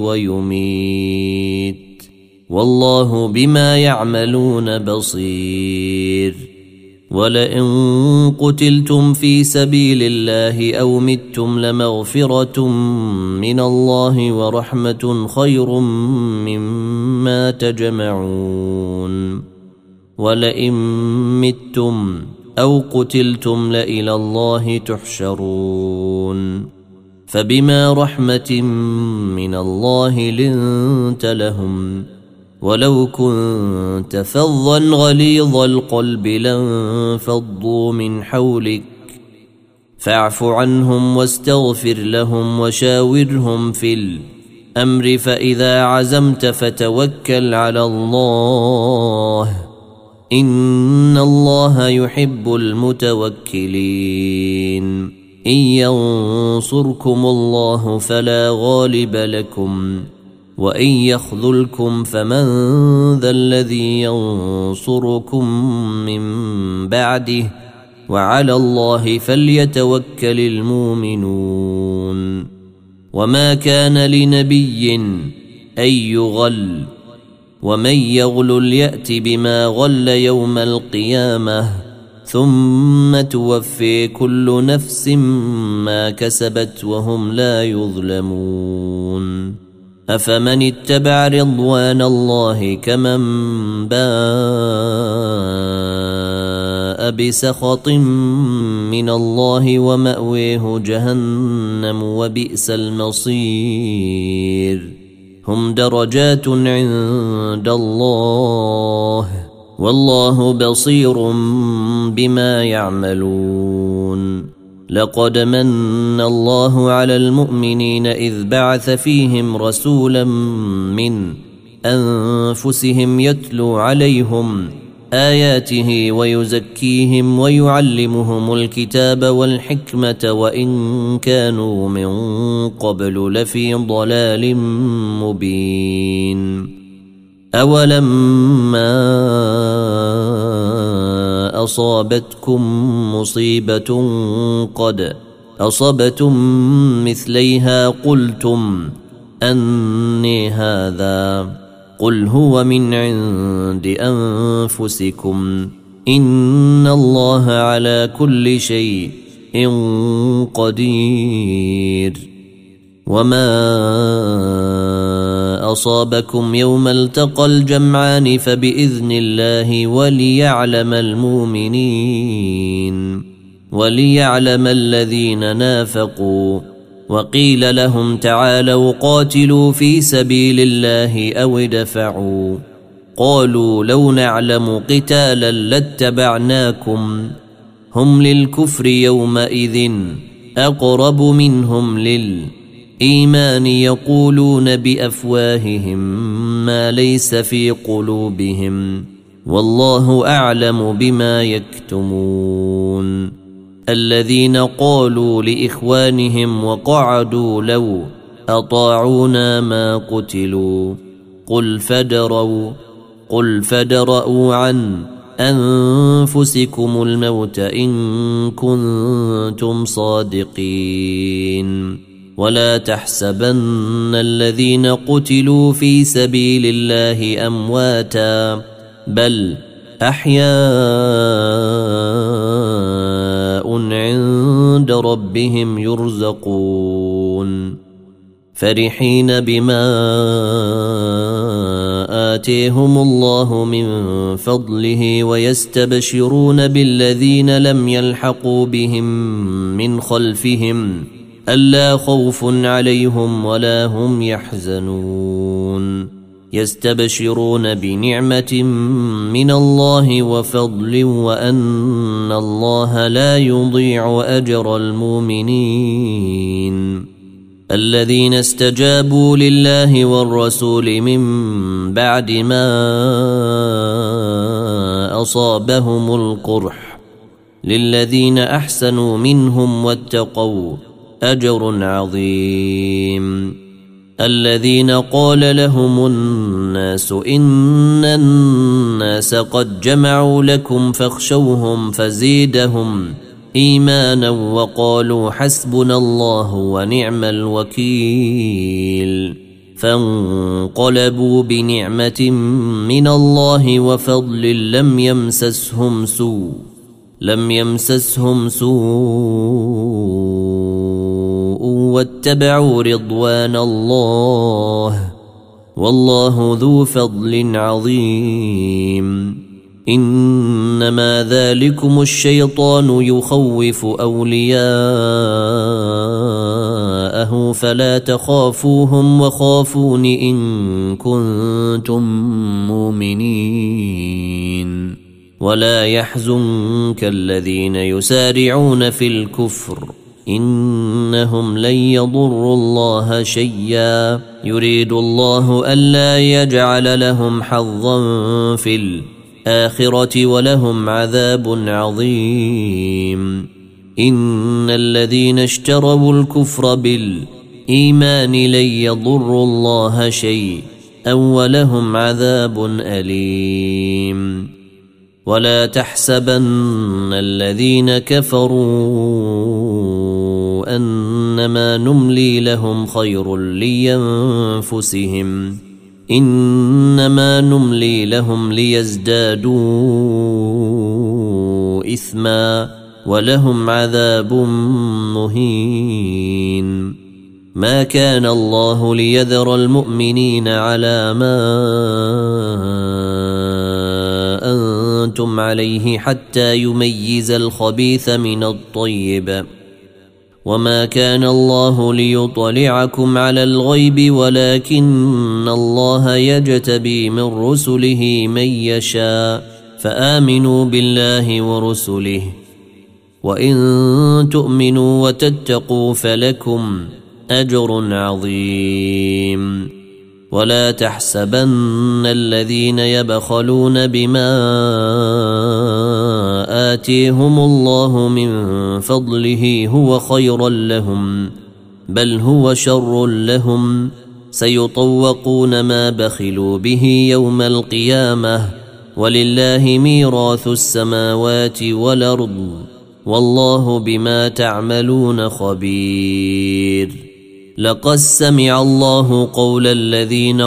ويميت والله بما يعملون بصير ولئن قتلتم في سبيل الله أو متم لمغفرة من الله ورحمة خير مما تجمعون ولئن متم أو قتلتم لإلى الله تحشرون فبما رحمة من الله لنت لهم ولو كنت فظا غليظ القلب لانفضوا من حولك فاعف عنهم واستغفر لهم وشاورهم في الأمر فإذا عزمت فتوكل على الله إن الله يحب المتوكلين إن ينصركم الله فلا غالب لكم وإن يخذلكم فمن ذا الذي ينصركم من بعده وعلى الله فليتوكل المؤمنون وما كان لنبي أن يغل ومن يغل يأت بما غل يوم القيامة ثم توفي كل نفس ما كسبت وهم لا يظلمون أفمن اتبع رضوان الله كمن باء بسخط من الله ومأويه جهنم وبئس المصير هم درجات عند الله والله بصير بما يعملون لقد من الله على المؤمنين إذ بعث فيهم رسولا من أنفسهم يتلو عليهم آياته ويزكيهم ويعلمهم الكتاب والحكمة وإن كانوا من قبل لفي ضلال مبين أولما أصابتكم مصيبة قد أصبتم مثليها قلتم أني هذا قل هو من عند أنفسكم إن الله على كل شيء قدير وما أصابكم يوم التقى الجمعان فبإذن الله وليعلم المؤمنين وليعلم الذين نافقوا وقيل لهم تعالوا قاتلوا في سبيل الله أو ادفعوا قالوا لو نعلم قتالا لاتبعناكم هم للكفر يومئذ أقرب منهم للإيمان يقولون بأفواههم ما ليس في قلوبهم والله أعلم بما يكتمون الذين قالوا لإخوانهم وقعدوا لو أطاعونا ما قتلوا قل فادروا قل فادرءوا عن أنفسكم الموت إن كنتم صادقين ولا تحسبن الذين قتلوا في سبيل الله أمواتا بل أحياء عند ربهم يرزقون فرحين بما آتيهم الله من فضله ويستبشرون بالذين لم يلحقوا بهم من خلفهم ألا خوف عليهم ولا هم يحزنون يستبشرون بنعمة من الله وفضل وأن الله لا يضيع أجر المؤمنين الذين استجابوا لله والرسول من بعد ما أصابهم القرح للذين أحسنوا منهم واتقوا أجر عظيم الذين قال لهم الناس إن الناس قد جمعوا لكم فاخشوهم فزيدهم إيمانا وقالوا حسبنا الله ونعم الوكيل فانقلبوا بنعمة من الله وفضل لم يمسسهم سوء لم يمسسهم سوء واتبعوا رضوان الله والله ذو فضل عظيم إنما ذلكم الشيطان يخوف أولياءه فلا تخافوهم وخافون إن كنتم مؤمنين ولا يحزنك الذين يسارعون في الكفر إنهم لن يضروا الله شيئا يريد الله ألا يجعل لهم حظا في الآخرة ولهم عذاب عظيم إن الذين اشتروا الكفر بالإيمان لن يضروا الله شيئا ولهم عذاب أليم ولا تحسبن الذين كفروا أنما نملي لهم خير لينفسهم إنما نملي لهم ليزدادوا إثما ولهم عذاب مهين ما كان الله ليذر المؤمنين على ما أنتم عليه حتى يميز الخبيث من الطيب وما كان الله ليطلعكم على الغيب ولكن الله يجتبي من رسله من يشاء فآمنوا بالله ورسله وإن تؤمنوا وتتقوا فلكم أجر عظيم ولا تحسبن الذين يبخلون بما آتيهم الله من فضله هو خيرا لهم بل هو شر لهم سيطوقون ما بخلوا به يوم القيامة ولله ميراث السماوات والأرض والله بما تعملون خبير لقد سمع الله قول الذين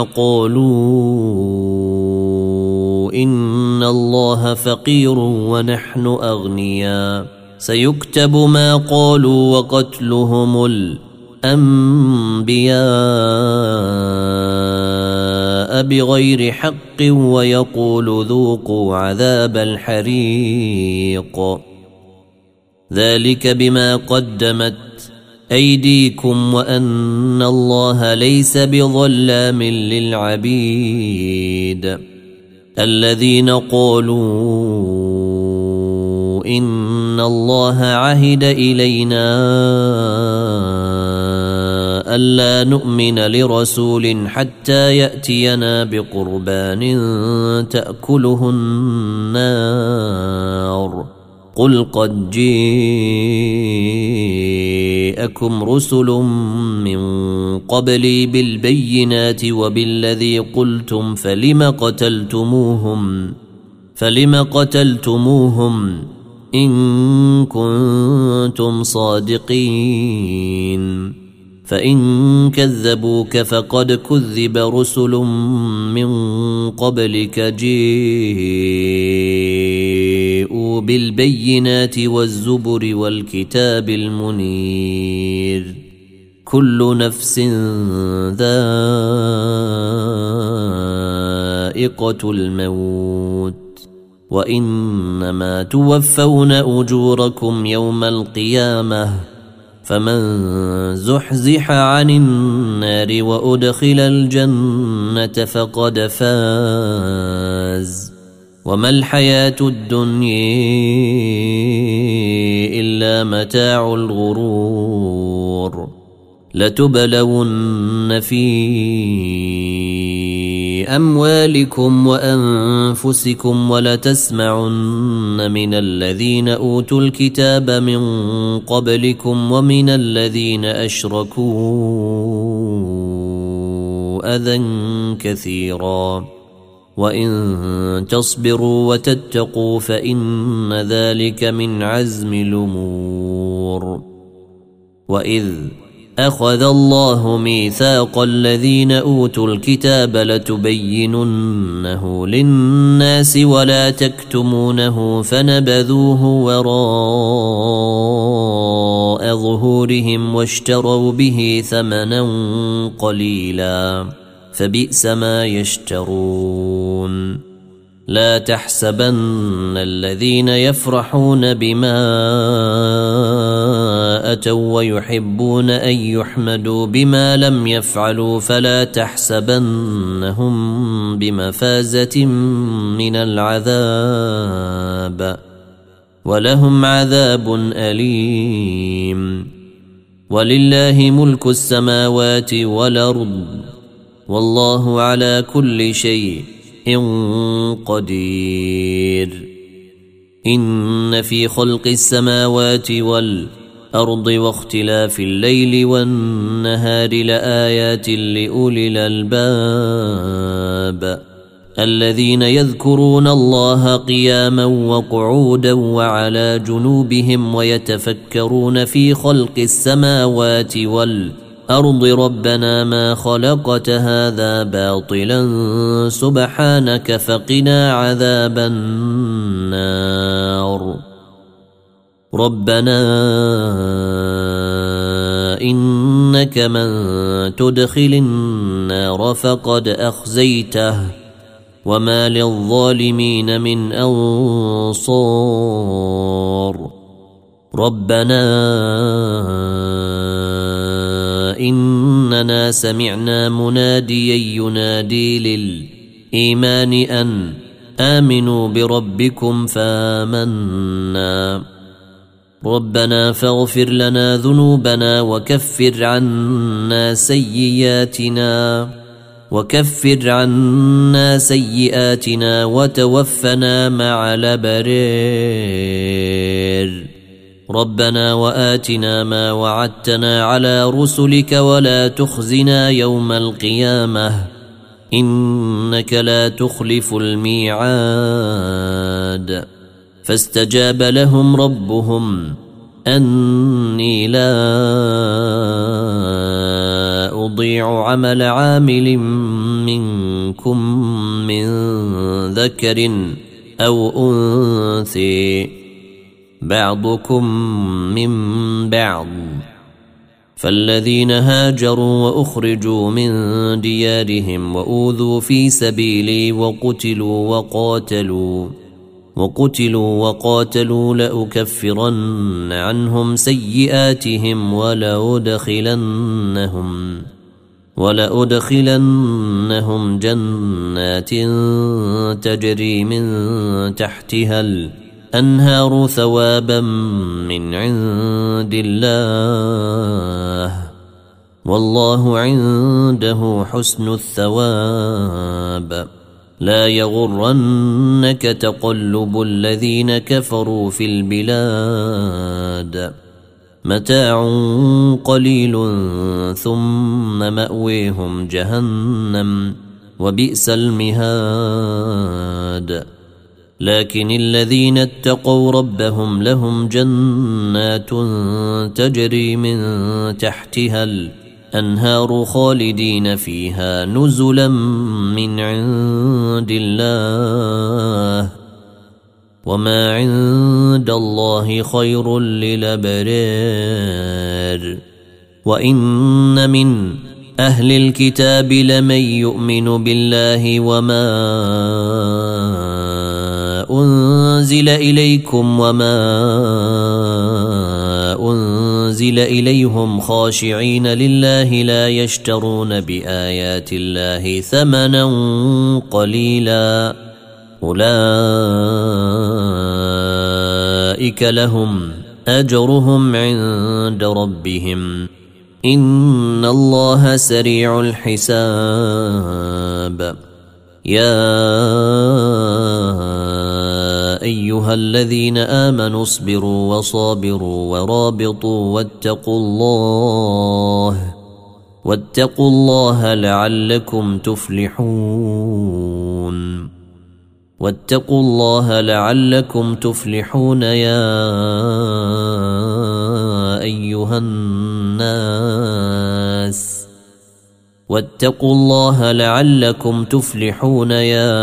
قالوا إن الله فقير ونحن أغنياء سيكتب ما قالوا وقتلهم الأنبياء بغير حق ويقول ذوقوا عذاب الحريق ذلك بما قدمت أيديكم وأن الله ليس بظلام للعبيد الذين قالوا إن الله عهد إلينا ألا نؤمن لرسول حتى يأتينا بقربان تأكله النار قل قد جاءكم رسل من قبلي بالبينات وبالذي قلتم فلم قتلتموهم فلم قتلتموهم إن كنتم صادقين فإن كذبوك فقد كذب رسل من قبلك جاءوا بالبينات والزبر والكتاب المنير كل نفس ذائقة الموت وإنما توفون أجوركم يوم القيامة فمن زحزح عن النار وأدخل الجنة فقد فاز وما الحياة الدنيا إلا متاع الغرور لتبلون في أموالكم وأنفسكم ولتسمعن من الذين أوتوا الكتاب من قبلكم ومن الذين أشركوا أذى كثيرا وإن تصبروا وتتقوا فإن ذلك من عزم الأمور وإذ أخذ الله ميثاق الذين أوتوا الكتاب لتبيننه للناس ولا تكتمونه فنبذوه وراء ظهورهم واشتروا به ثمنا قليلا فبئس ما يشترون لا تحسبن الذين يفرحون بما أتوا ويحبون أن يحمدوا بما لم يفعلوا فلا تحسبنهم بمفازة من العذاب ولهم عذاب أليم ولله ملك السماوات والأرض والله على كل شيء قدير إن في خلق السماوات والأرض واختلاف الليل والنهار لآيات لأولي الألباب الذين يذكرون الله قياما وقعودا وعلى جنوبهم ويتفكرون في خلق السماوات والأرض ربنا ما خلقت هذا باطلا سبحانك فقنا عذاب النار ربنا إنك من تدخل النار فقد أخزيته وما للظالمين من أنصار ربنا إننا سمعنا مناديا ينادي للإيمان أن آمنوا بربكم فآمنا ربنا فاغفر لنا ذنوبنا وكفر عنا سيئاتنا وكفر عنا سيئاتنا وتوفنا مع الأبرار ربنا وآتنا ما وعدتنا على رسلك ولا تخزنا يوم القيامة إنك لا تخلف الميعاد فاستجاب لهم ربهم أني لا أضيع عمل عامل منكم من ذكر أو أنثى بعضكم من بعض فالذين هاجروا وأخرجوا من ديارهم وأوذوا في سبيلي وقتلوا وقاتلوا وقتلوا وقاتلوا لأكفرن عنهم سيئاتهم ولأدخلنهم ولأدخلنهم جنات تجري من تحتها الأنهار ثوابا من عند الله والله عنده حسن الثواب لا يغرنك تقلب الذين كفروا في البلاد متاع قليل ثم مأويهم جهنم وبئس المهاد لكن الذين اتقوا ربهم لهم جنات تجري من تحتها الأنهار خالدين فيها نزلا من عند الله وما عند الله خير للأبرار وإن من أهل الكتاب لمن يؤمن بالله وما أنزل إليكم وما أنزل إليهم خاشعين لله لا يشترون بآيات الله ثمنا قليلا أولئك لهم أجرهم عند ربهم إن الله سريع الحساب يا أيها الذين آمنوا اصبروا وصابروا ورابطوا واتقوا الله واتقوا الله لعلكم تفلحون واتقوا الله لعلكم تفلحون يا أيها الناس واتقوا الله لعلكم تفلحون يا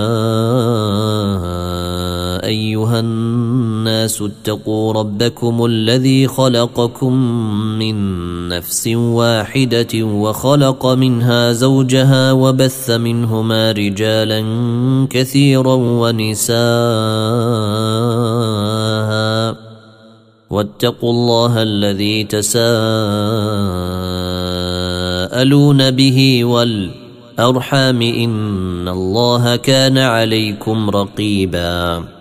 أيها الناس اتقوا ربكم الذي خلقكم من نفس واحدة وخلق منها زوجها وبث منهما رجالا كثيرا ونساء واتقوا الله الذي تساءلون به والأرحام إن الله كان عليكم رقيبا